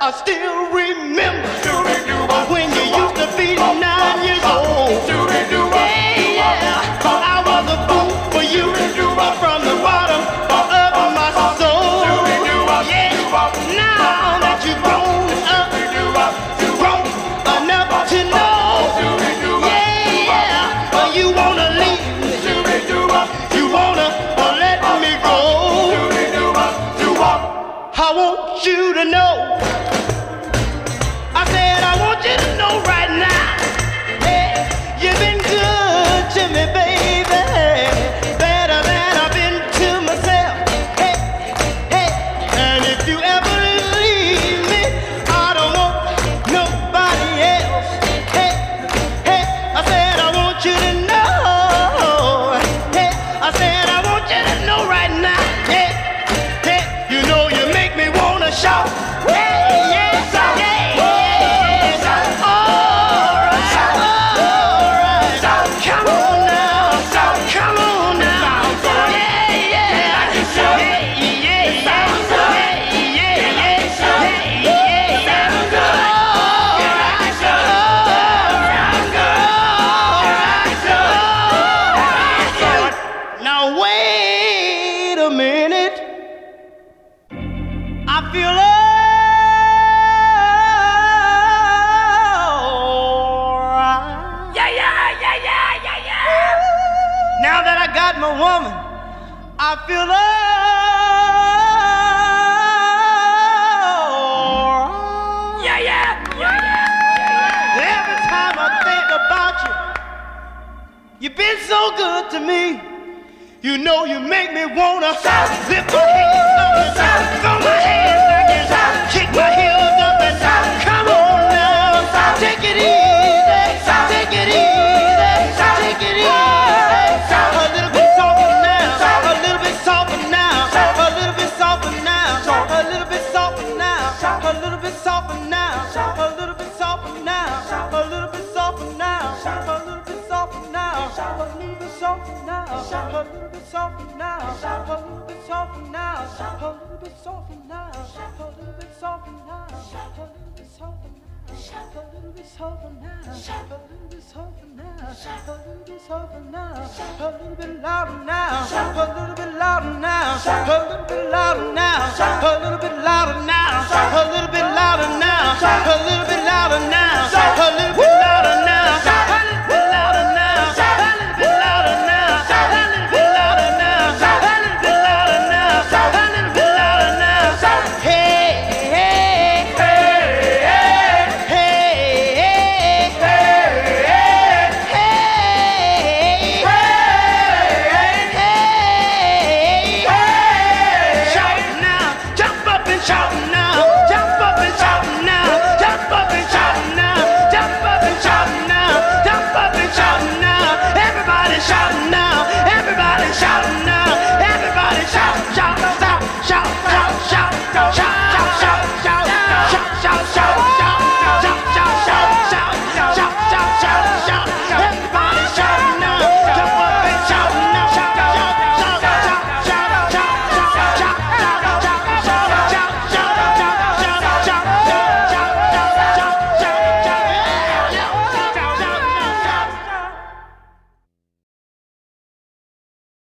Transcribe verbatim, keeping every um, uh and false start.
I still remember when you used to be nine years old. Yeah, yeah. I was a fool for you from the bottom of my soul. Yeah. Now that you've grown up, grown enough to know. Yeah, yeah. You wanna leave me. You wanna let me go. I want you to know. I said I want you to know right now. Hey, you've been good to me, baby. Better than I've been to myself. Hey, hey. And if you ever leave me, I don't want nobody else. Hey, hey. I said I want you to know. Hey, I said I want you to know right now. Hey, hey. You know you make me wanna shout. Hey, yeah. Now that I got my woman, I feel alright. Yeah, yeah, yeah, yeah. Every time I think about you, you've been so good to me. You know you make me wanna lift my hands up and throw my hands back and kick my heels up and come on now, take it easy, take it easy, take it easy. A little bit softer now, a little bit softer now, a little bit softer now, a little bit softer now, a little bit softer now, a little bit softer now, a little bit softer now, a little bit softer now, a little bit softer now, a little bit softer now, a little bit softer now, a little bit softer now, a little bit softer now, a little bit softer now. A little bit softer now, a little bit softer now, a little bit softer now, a little bit louder now, a little bit louder now, a little bit louder now, a little bit louder now, a little bit louder now, a little bit louder now, a little bit louder now, a little bit louder now, a little bit louder now, a little bit louder now, a little bit louder now, a little bit louder now. Hey, hey, hey, hey, shout now, jump up and shout